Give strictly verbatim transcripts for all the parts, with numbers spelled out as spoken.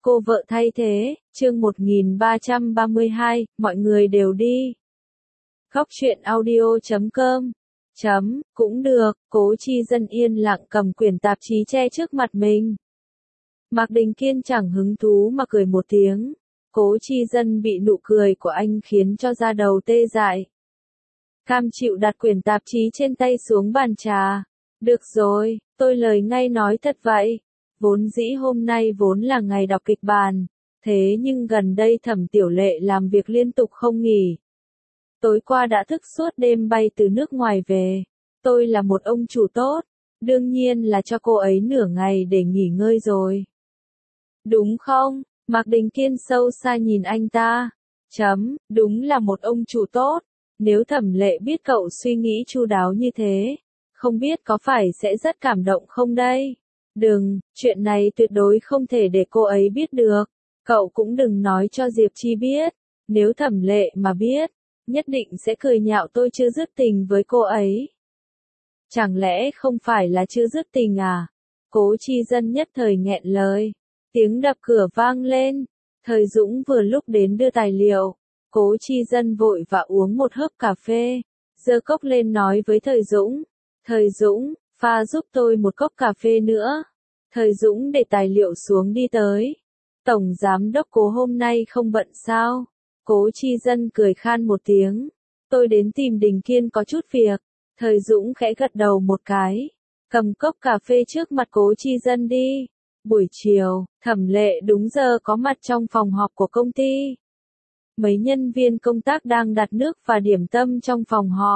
Cô vợ thay thế, chương một nghìn ba trăm ba mươi hai, mọi người đều đi. Góc truyện audio chấm com. Chấm, cũng được, Cố Chi Dân yên lặng cầm quyển tạp chí che trước mặt mình. Mạc Đình Kiên chẳng hứng thú mà cười một tiếng. Cố Chi Dân bị nụ cười của anh khiến cho da đầu tê dại. Cam chịu đặt quyển tạp chí trên tay xuống bàn trà. Được rồi, tôi lời ngay nói thật vậy. Vốn dĩ hôm nay vốn là ngày đọc kịch bản, thế nhưng gần đây Thẩm Tiểu Lệ làm việc liên tục không nghỉ. Tối qua đã thức suốt đêm bay từ nước ngoài về. Tôi là một ông chủ tốt, đương nhiên là cho cô ấy nửa ngày để nghỉ ngơi rồi. Đúng không? Mạc Đình Kiên sâu xa nhìn anh ta. Chấm, đúng là một ông chủ tốt. Nếu Thẩm Lệ biết cậu suy nghĩ chu đáo như thế, không biết có phải sẽ rất cảm động không đây? Đừng, chuyện này tuyệt đối không thể để cô ấy biết được. Cậu cũng đừng nói cho Diệp Chi biết. Nếu Thẩm Lệ mà biết, nhất định sẽ cười nhạo tôi chưa dứt tình với cô ấy. Chẳng lẽ không phải là chưa dứt tình à? Cố Chi Dân nhất thời nghẹn lời. Tiếng đập cửa vang lên. Thời Dũng vừa lúc đến đưa tài liệu. Cố Chi Dân vội và uống một hớp cà phê. Giơ cốc lên nói với Thời Dũng. Thời Dũng, pha giúp tôi một cốc cà phê nữa. Thời Dũng để tài liệu xuống đi tới. Tổng giám đốc Cố hôm nay không bận sao? Cố Chi Dân cười khan một tiếng. Tôi đến tìm Đình Kiên có chút việc. Thời Dũng khẽ gật đầu một cái. Cầm cốc cà phê trước mặt Cố Chi Dân đi. Buổi chiều, Thẩm Lệ đúng giờ có mặt trong phòng họp của công ty. Mấy nhân viên công tác đang đặt nước và điểm tâm trong phòng họp.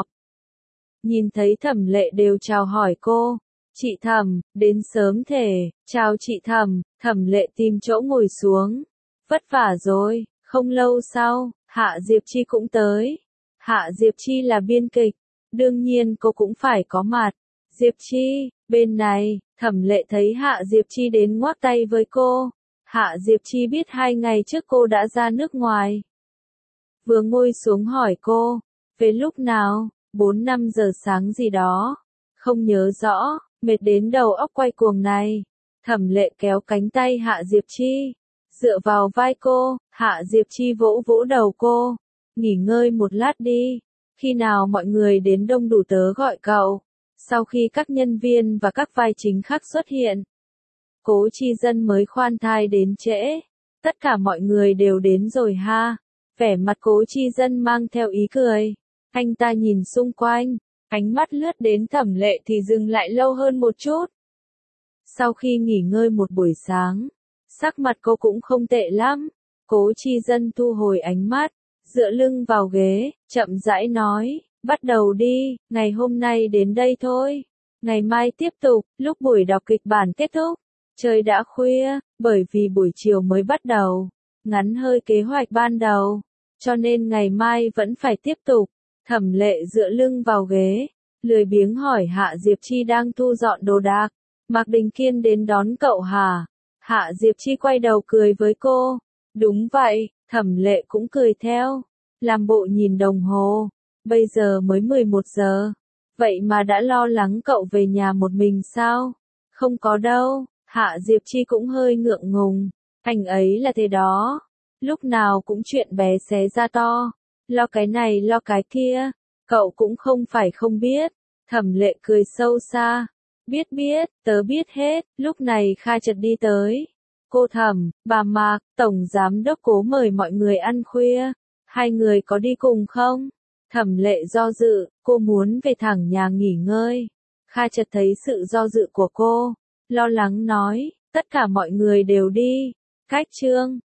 Nhìn thấy Thẩm Lệ đều chào hỏi cô. Chị Thẩm, đến sớm thể, chào chị Thẩm. Thẩm Lệ tìm chỗ ngồi xuống. Vất vả rồi, không lâu sau, Hạ Diệp Chi cũng tới. Hạ Diệp Chi là biên kịch, đương nhiên cô cũng phải có mặt. Diệp Chi, bên này, Thẩm Lệ thấy Hạ Diệp Chi đến ngoắc tay với cô. Hạ Diệp Chi biết hai ngày trước cô đã ra nước ngoài. Vừa ngồi xuống hỏi cô, về lúc nào, bốn năm giờ sáng gì đó. Không nhớ rõ, mệt đến đầu óc quay cuồng này. Thẩm Lệ kéo cánh tay Hạ Diệp Chi, dựa vào vai cô. Hạ Diệp Chi vỗ vỗ đầu cô. Nghỉ ngơi một lát đi, khi nào mọi người đến đông đủ tớ gọi cậu. Sau khi các nhân viên và các vai chính khác xuất hiện, Cố Chi Dân mới khoan thai đến trễ. Tất cả mọi người đều đến rồi ha. Vẻ mặt Cố Chi Dân mang theo ý cười. Anh ta nhìn xung quanh, ánh mắt lướt đến Thẩm Lệ thì dừng lại lâu hơn một chút. Sau khi nghỉ ngơi một buổi sáng, sắc mặt cô cũng không tệ lắm. Cố Chi Dân thu hồi ánh mắt, dựa lưng vào ghế, chậm rãi nói, bắt đầu đi, ngày hôm nay đến đây thôi. Ngày mai tiếp tục, lúc buổi đọc kịch bản kết thúc. Trời đã khuya, bởi vì buổi chiều mới bắt đầu, ngắn hơi kế hoạch ban đầu, cho nên ngày mai vẫn phải tiếp tục. Thẩm Lệ dựa lưng vào ghế, lười biếng hỏi Hạ Diệp Chi đang thu dọn đồ đạc. Mạc Đình Kiên đến đón cậu hả? Hạ Diệp Chi quay đầu cười với cô. Đúng vậy, Thẩm Lệ cũng cười theo. Làm bộ nhìn đồng hồ. Bây giờ mới mười một giờ. Vậy mà đã lo lắng cậu về nhà một mình sao? Không có đâu. Hạ Diệp Chi cũng hơi ngượng ngùng. Anh ấy là thế đó. Lúc nào cũng chuyện bé xé ra to. Lo cái này lo cái kia. Cậu cũng không phải không biết. Thẩm Lệ cười sâu xa. Biết biết, tớ biết hết. Lúc này Kha Chợt đi tới. Cô Thẩm, bà Mạc, Tổng Giám đốc Cố mời mọi người ăn khuya. Hai người có đi cùng không? Thẩm Lệ do dự, cô muốn về thẳng nhà nghỉ ngơi. Kha Chợt thấy sự do dự của cô, lo lắng nói, tất cả mọi người đều đi. Cách chương